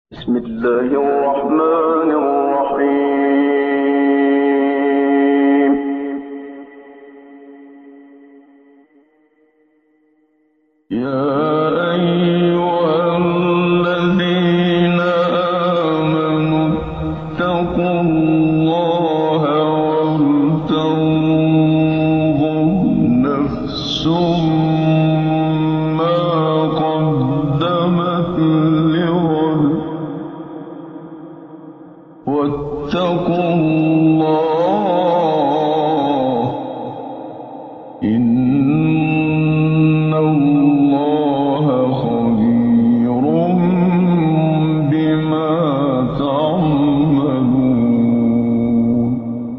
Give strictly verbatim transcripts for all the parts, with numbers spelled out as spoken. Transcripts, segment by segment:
بسم الله الرحمن الرحيم. يا أيها الذين آمنوا اتقوا الله ولتنظر نفس ما قدمت لغد واتقوا الله إن الله خبير بما تعملون.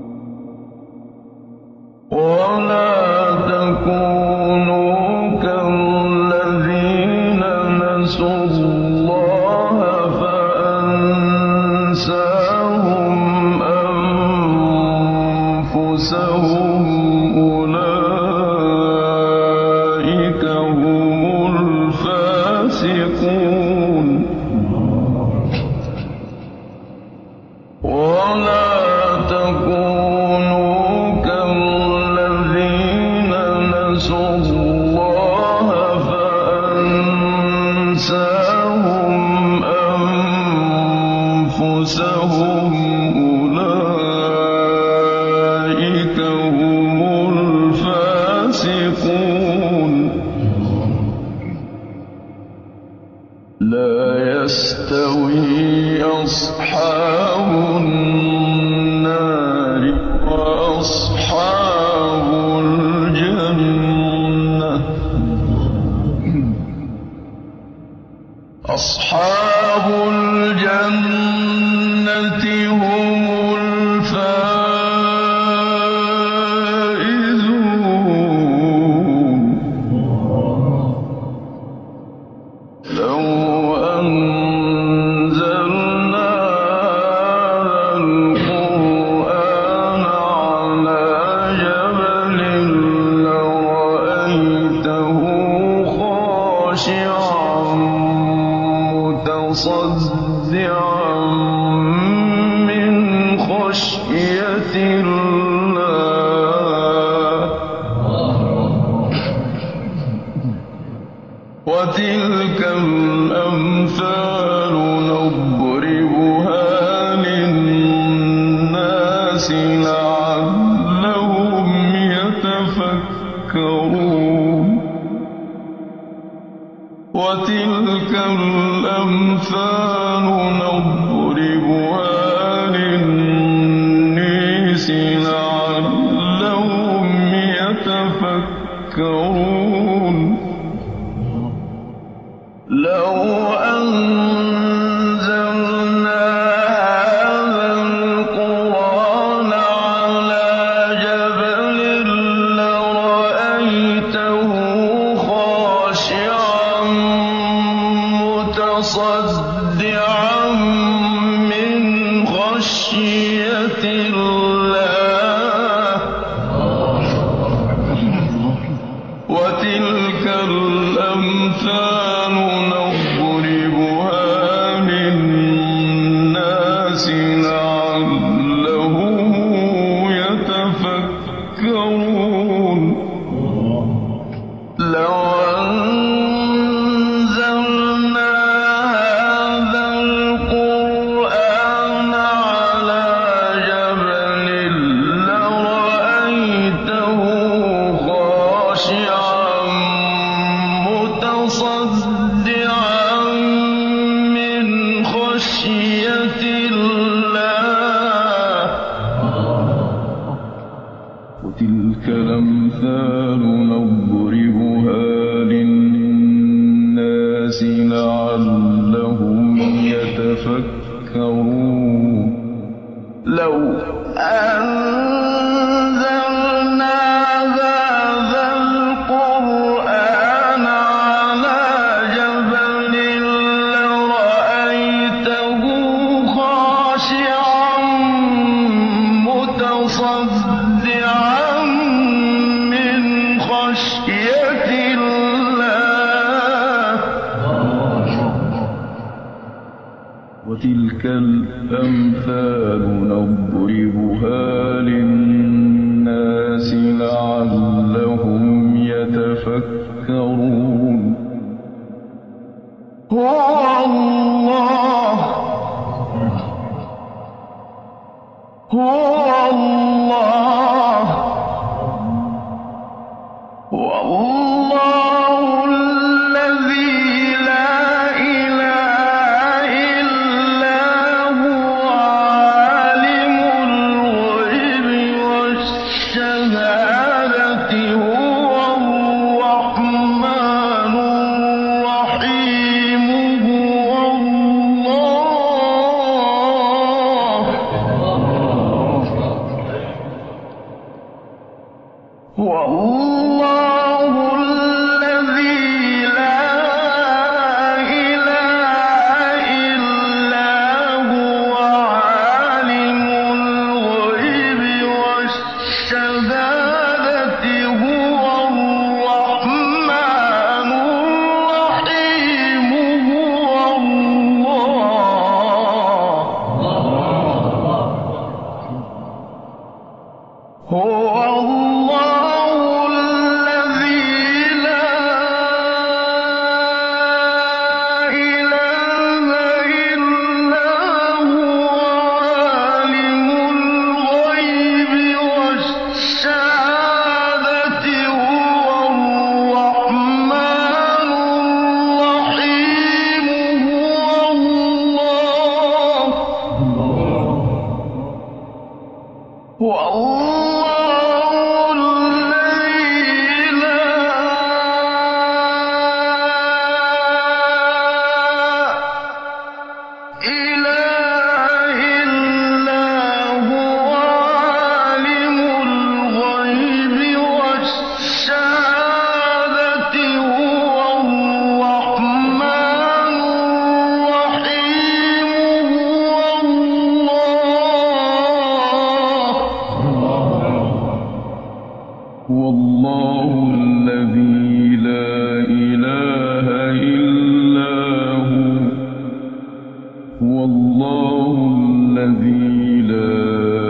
ولا تكونوا كالذين نسوا الله فأنساهم أنفسهم أولئك هم الفاسقون. ولا تكونوا كالذين نسوا الله فأنساهم أنفسهم أولئك هم الفاسقون. لا يستوي أصحاب النار وأصحاب الجنة. أصحاب الجنة هم الفائزون. لو أنزلنا هذا القرآن على جبل لرأيته خاشعا متصدعا من خشية الله. وتلك الأمثال نضربها للناس لعلهم يتفكرون. وتلك الأمثال نضربها للناس لعلهم يتفكرون. لو أنزلنا هذا القرآن على جبل لرأيته خاشعا متصدعا من خشية الله. وتلك الأمثال نضربها للناس لعلهم يتفكرون. لو أنزلنا هذا القرآن على جبل لرأيته خاشعا متصدعا من خشية الله. وتلك الأمثال نضربها للناس لعلهم يتفكرون. لو أنزلنا هذا القرآن على جبل لرأيته خاشعا متصدعا من خشية الله. وتلك الأمثال نضربها للناس لعلهم يتفكرون هو الله هو الله والله الذي لا إله إلا هو عالم الغيب والشهادة هو الرحمن الرحيم هو الله والله الذي لا إله إلا هو عالم الغيب والشهادة هو الرحمن الرحيم هو الله هو الله الذي لا إله إلا هو عالم الغيب والشهادة هو الرحمن الرحيم هو الله والله الذي لا إله إلا هو عالم الغيب والشهادة هو الرحمن الرحيم هو الله والله الذي لا إله إلا هو والله الذي لا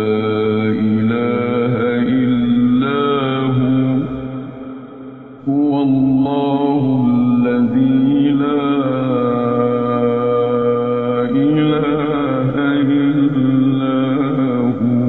إله إلا هو والله الذي لا إله إلا هو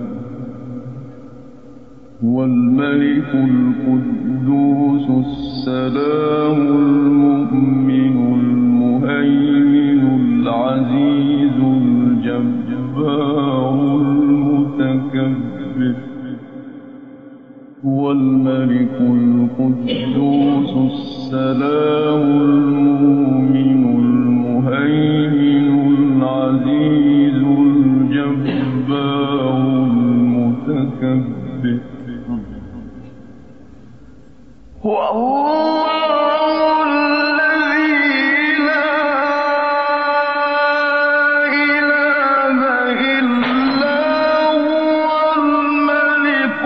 والملك القدوس السلام المؤمن المهيمن العزيز الجبار المتكبر والملك القدوس السلام المؤمن المهيمن العزيز الجبار المتكبر والله الذي لا إله إلا هو الملك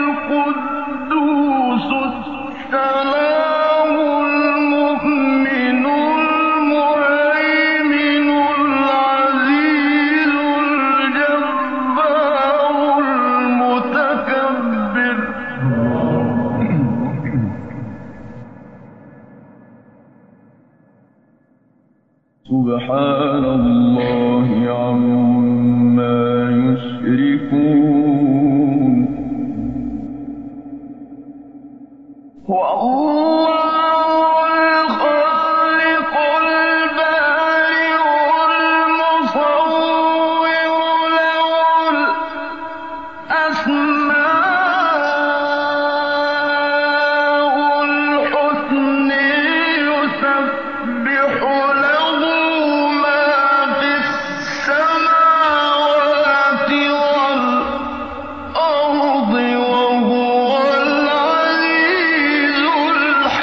القدوس السلام المؤمن المهيمن العزيز الجبار المتكبر سبحان الله عما يشركون والله الخالق البارئ المصور له الأسماء الحسنى يسبح له ما في السماوات والأرض وهو العزيز الحكيم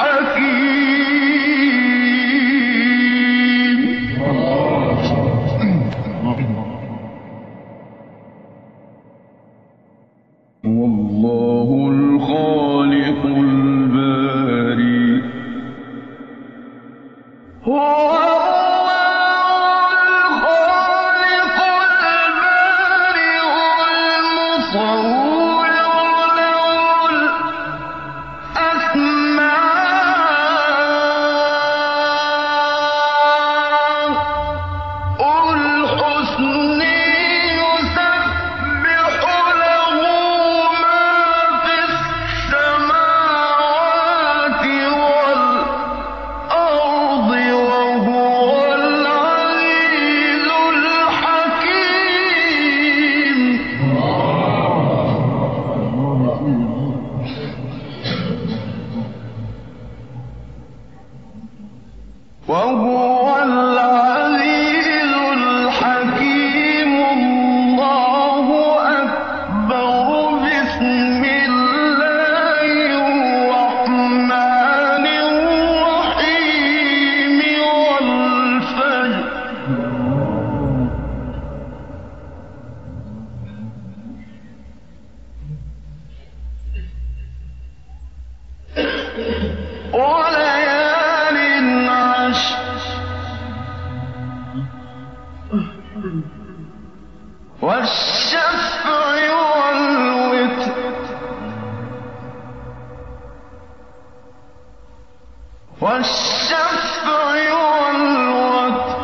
والشفع والوتر والشفع والوتر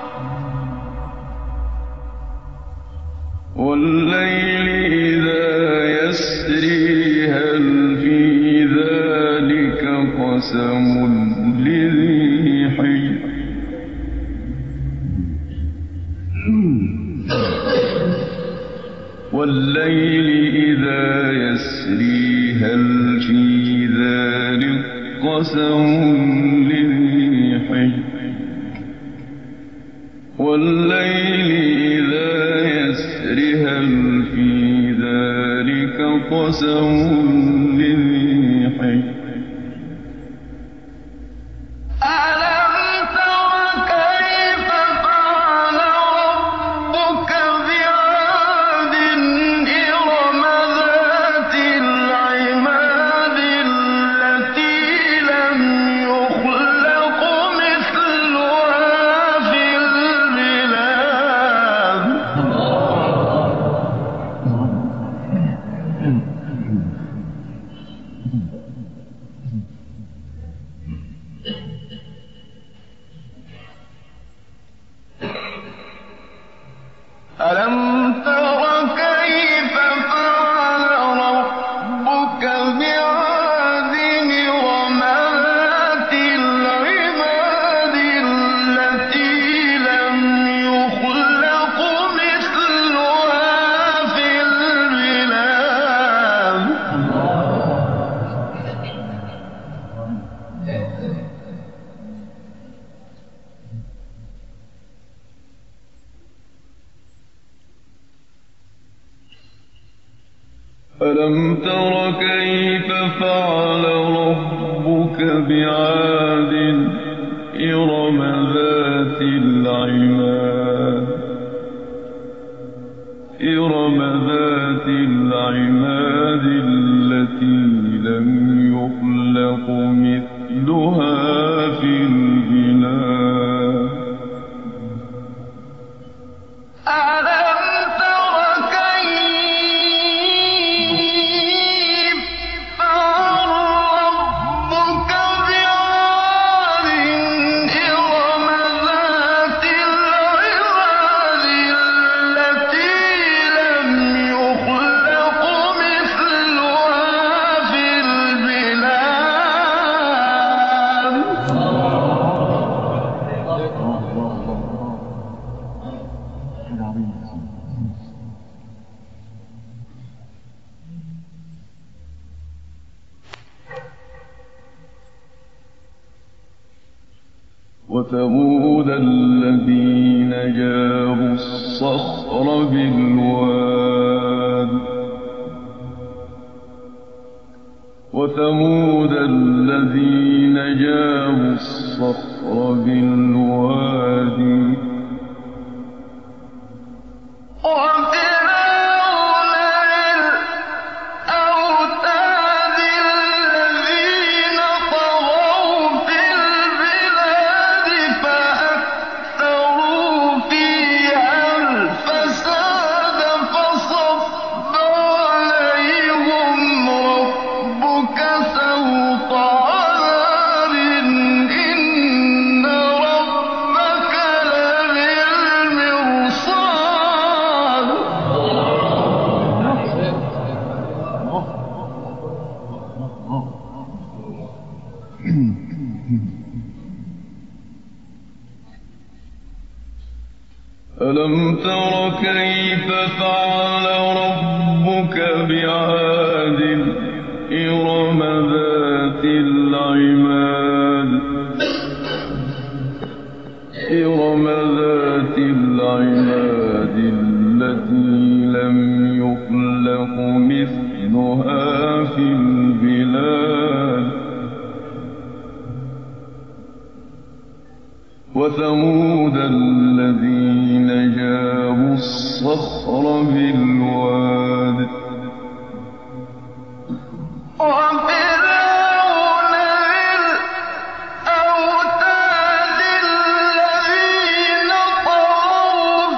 والليل إذا يسري هل في ذلك قسم لذي حجر والليل إذا يسري هل في ذلك قسم لذي حجر والليل إذا يسري هل في ذلك قسم لذي حجر ألم تر كيف فعل ربك بعاد إرم ذات العماد التي لم يخلق مثلها في البلاد ألم تر كيف فعل ربك بعاد إرم ذات العماد إرم ذات العماد التي لم يخلق مثلها في البلاد وثمود الذين جابوا الصخر بالواد وثمود الذين جابوا الصخر بالواد ألم تر كيف فعل ربك بعاد إرم ذات العماد إرم ذات العماد التي لم يخلق مثلها في البلاد وثمود الذين جابوا الصخر بالواد وفرعون ذي الأوتاد الذين طغوا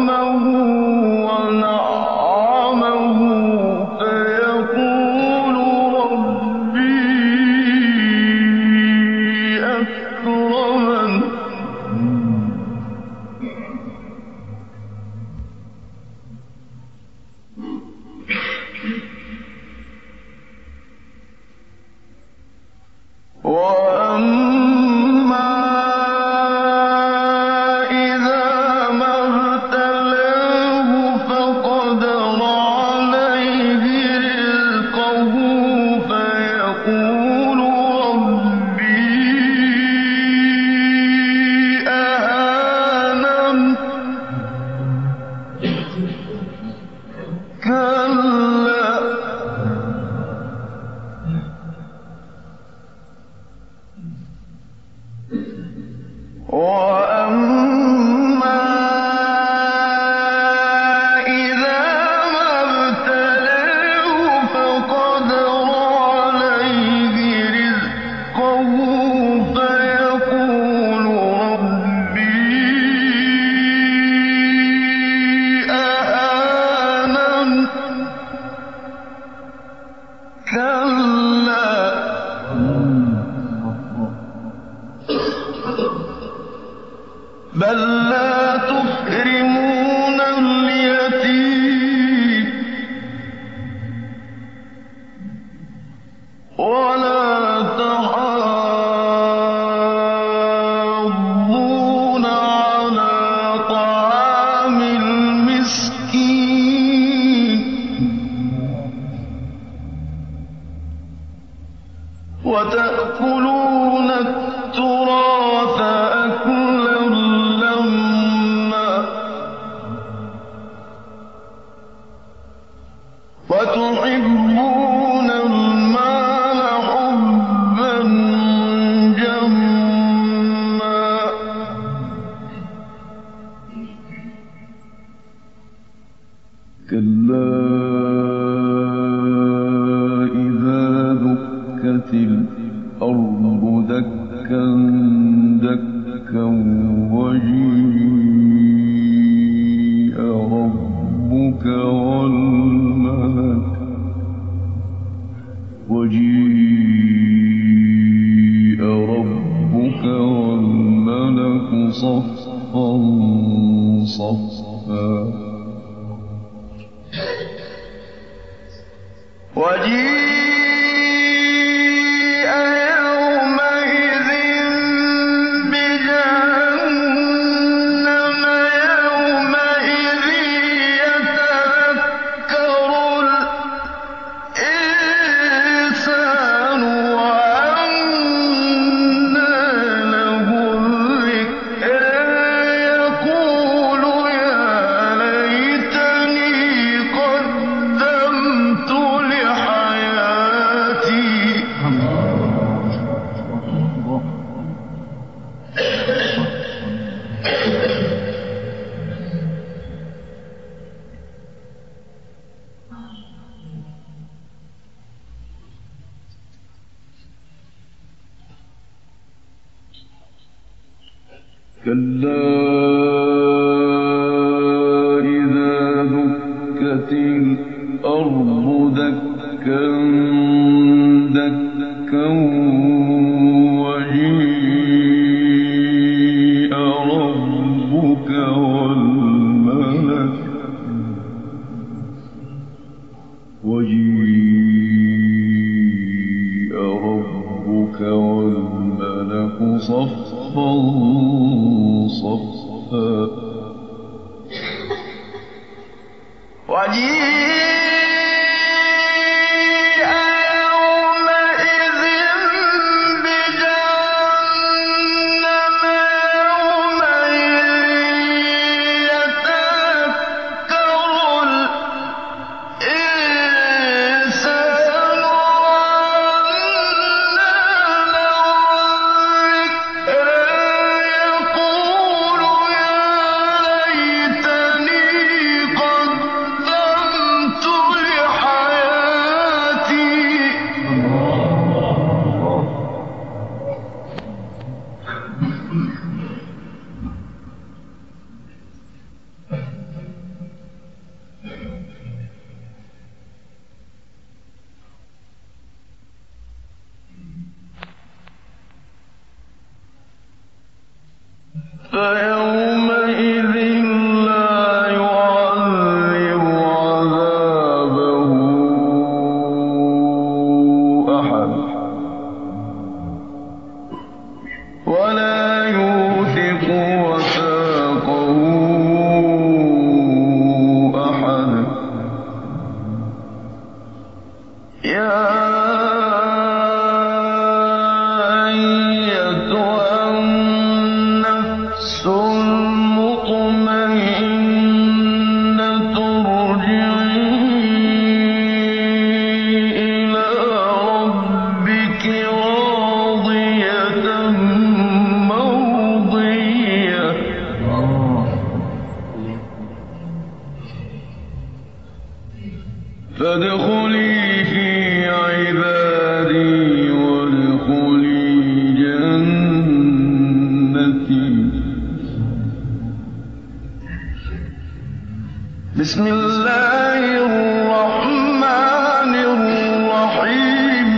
ونعمه فيقول ربي أكرمن وأما إذا ما ابتلاه فقدر عليه رزقه فيقول ربي أهانن كلا وأما إذا ما ابتلاه فقدر عليه رزقه فيقول ربي أهانن كلا بل لا تكرمون اليتيم ولا تحاضون على طعام المسكين وتأكلون التراث أكلا لما وتحبون المال حبا جما كلا إذا دكت الأرض دكا دكا وجيء ربك والملك وجيء ربك والملك صفا صفا وجيء يومئذ بجهنم يومئذ يتذكر الإنسان وأنى له الذكرى يقول يا ليتني قدمت لحياتي كلا إذا دكت الأرض دكا دكا وجيء ربك والملك وجيء ربك والملك صفا صفا وجيء يومئذ بجهنم يومئذ يتذكر الإنسان وأنى له الذكرى يقول يا ليتني قدمت فيومئذ لا يعذب عذابه أحد ولا يوثق وثاقه أحد. يا أيتها النفس المطمئنة ارجعي إلى ربك راضية مرضية فادخلي في عبادي وادخلي جنتي. بسم الله الرحمن الرحيم.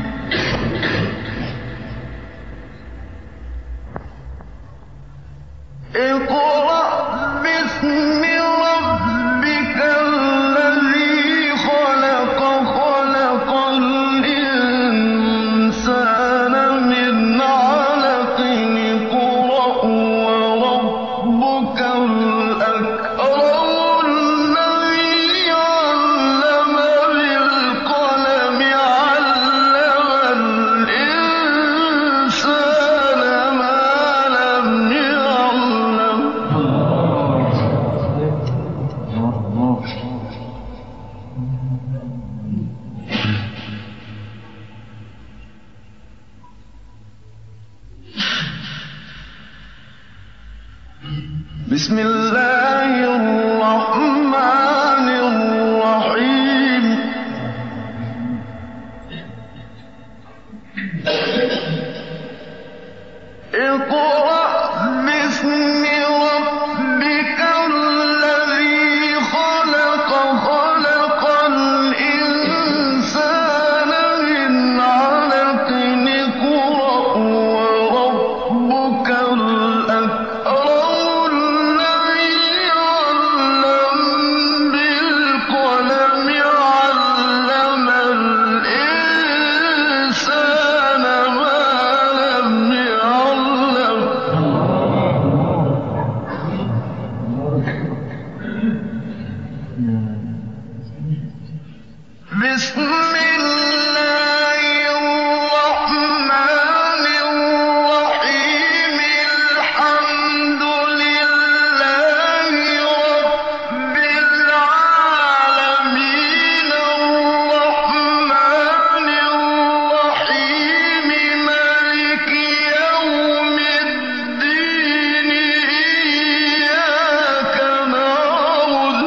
اقرأ باسم ربك الذي خلق خلق الإنسان من علق اقرأ وربك الأكرم الذي علم بالقلم علم الإنسان ما لم يعلم. بسم الله الرحمن الرحيم. اقرأ باسم ربك الذي خلق خلق الإنسان من علق اقرأ وربك الأكرم الذي علم بالقلم علم الإنسان ما لم يعلم. بسم الله الرحمن الرحيم. الحمد لله رب العالمين الرحمن الرحيم مالك يوم الدين إياك نعبد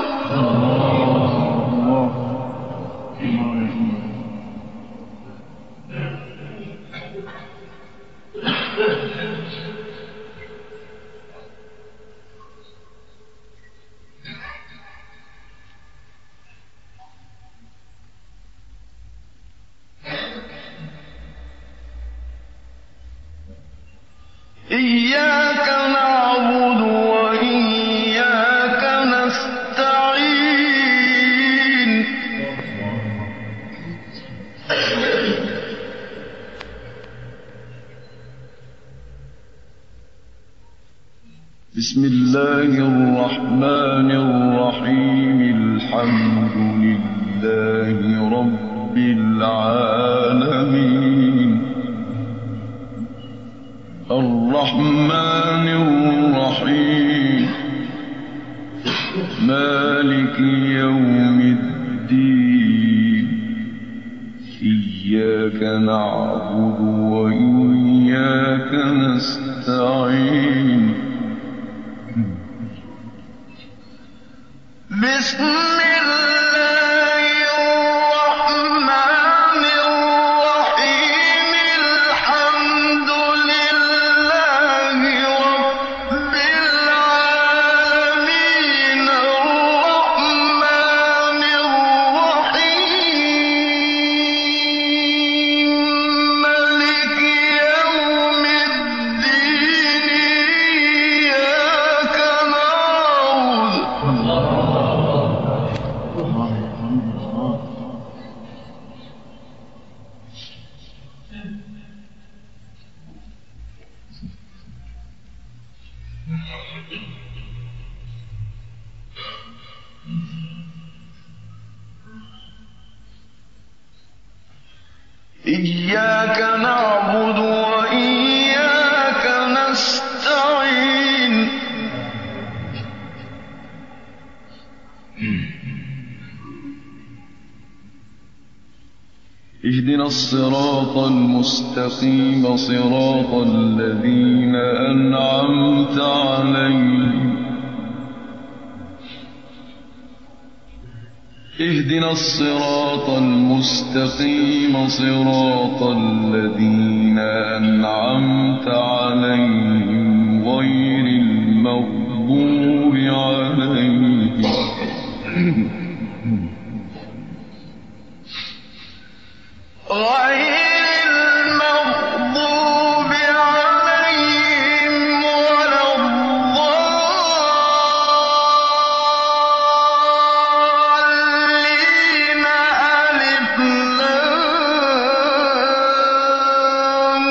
إياك نعبد وإياك نستعين. بسم الله الرحمن الرحيم. الحمد لله رب العالمين الرحمن الرحيم مالك يوم الدين إياك نعبد وإياك نستعين. بسم الله الرحمن الرحيم. الحمد لله رب العالمين الرحمن الرحيم مالك يوم الدين إياك نعبد وإياك نستعين اهدنا الصراط المستقيم صراط الذين أنعمت عليهم اهدنا الصراط المستقيم صراط الذين أنعمت عليهم غير المغضوب عليهم غير المغضوب عليهم ولا الضالين ألف لام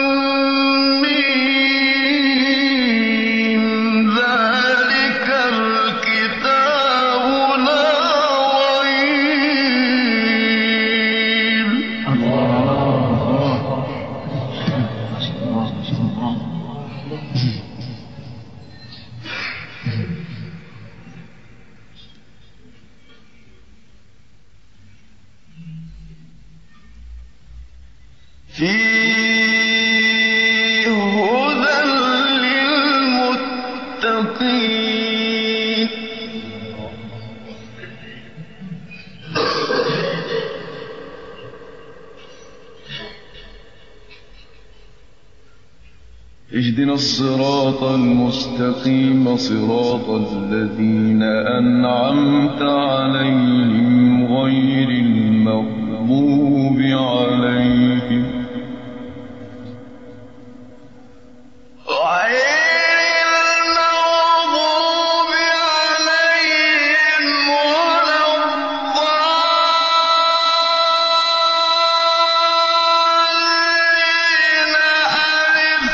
ميم ذلك الكتاب لا ريب فيه هدى للمتقين اهدنا الصراط المستقيم صراط الذين أنعمت عليهم غير المغضوب عليهم غير المغضوب عليهم ولا الضالين ألف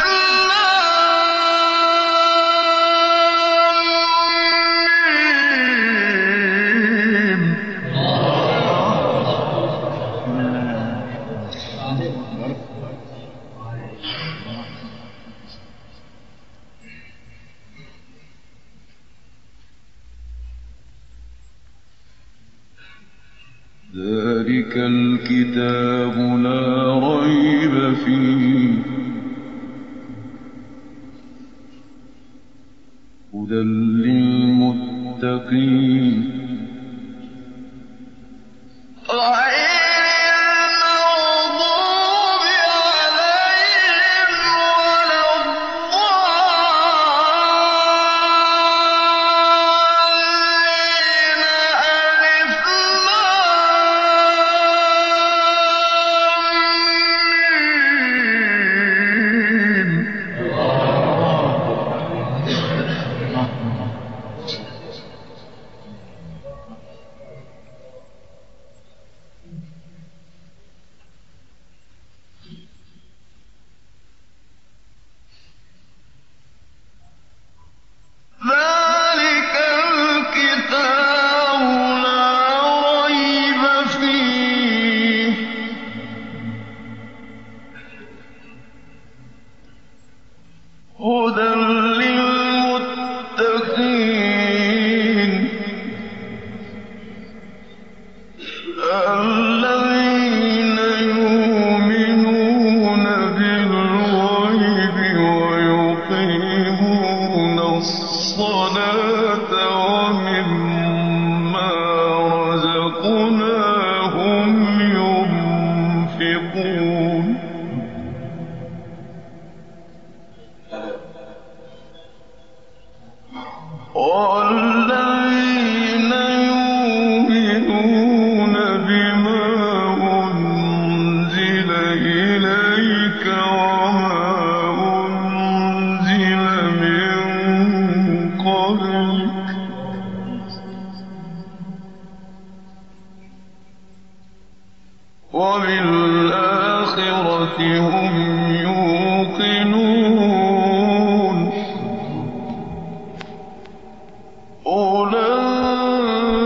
ذلك الكتاب لا ريب فيه هدى للمتقين ذلك الكتاب لا ريب فيه هدى للمتقين الذين يؤمنون بالغيب ويقيمون الصلاة ومما رزقناهم ينفقون والذين يؤمنون بما أنزل إليك وما أنزل من قبلك وبالآخرة هم يوقنون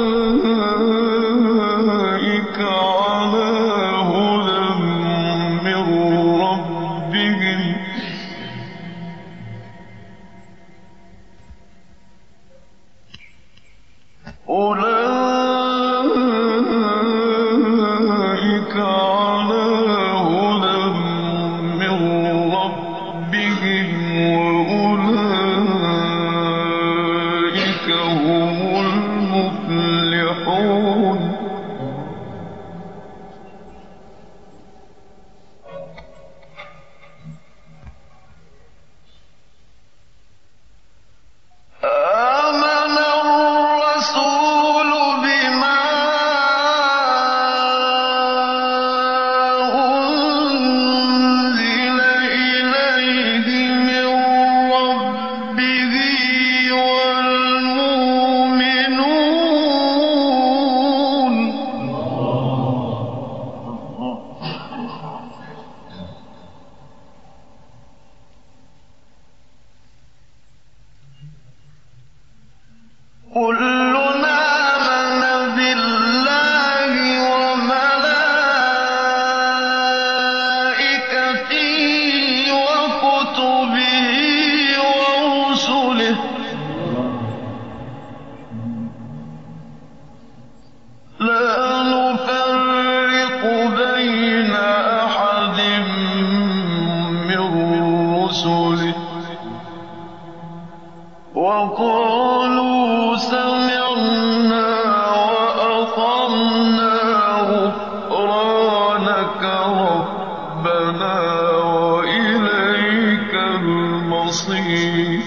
أولئك على هدى من مفلحون وقالوا سمعنا وأطعنا غفرانك ربنا وإليك المصير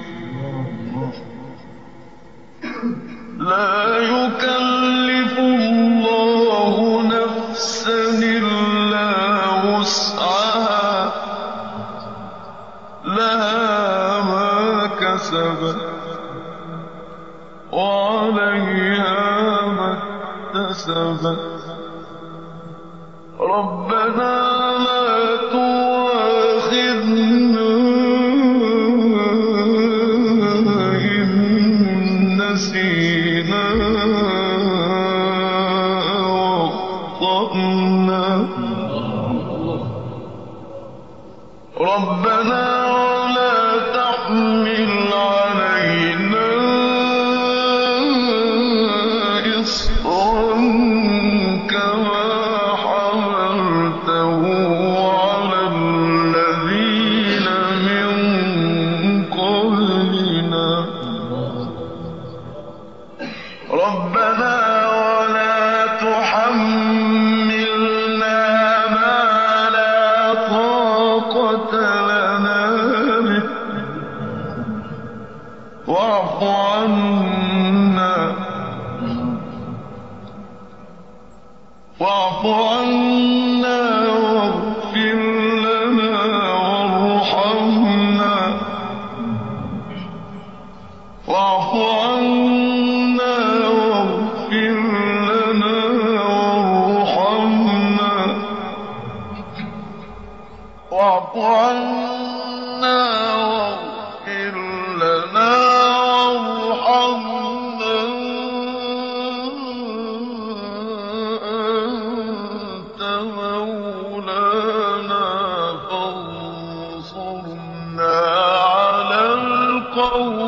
لا يكلف الله نفسا إلا وسعها لها ما كسبت وعليها ما اكتسبت ربنا لا تؤاخذنا إن نسينا وأخطأنا ربنا ولا تحمل علينا إصرا كما حملته على الذين من قبلنا ربنا ولا تحملنا ما لا طاقة لنا به واعف عنا واعف عنا واغفر لنا وارحمنا واعف عنا واغفر لنا وارحمنا واعف عنا واغفر لنا وارحمنا أنت مولانا فانصرنا على القوم